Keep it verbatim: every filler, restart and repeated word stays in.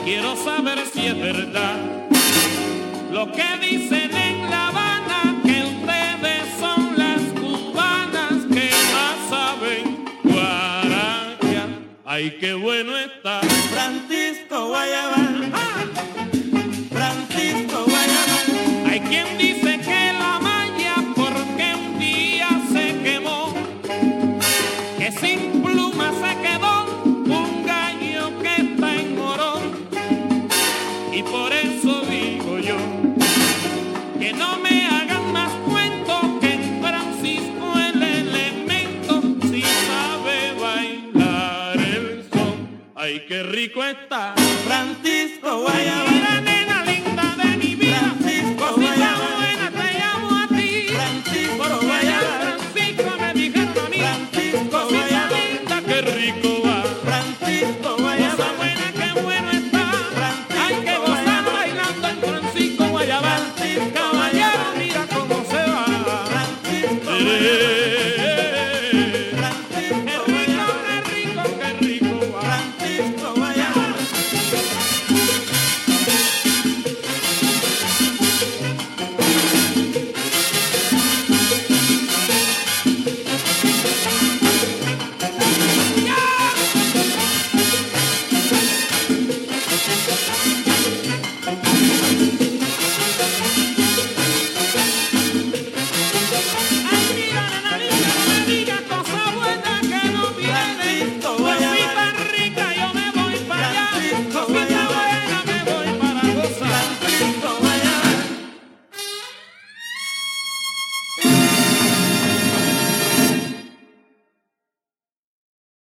Quiero saber si es verdad lo que dicen en La Habana, que ustedes son las cubanas que más saben guaracha. Ay, qué bueno está Francisco Guayabal, ¡ah! Francisco Guayabal. Hay quien dice que la malla porque un día se quemó, que sin pluma se quedó un gallo que está en Morón. Y por eso digo yo que no me hagan más cuentos, que en Francisco el elemento si sabe bailar el son. Ay, qué rico está Francisco Guayabal.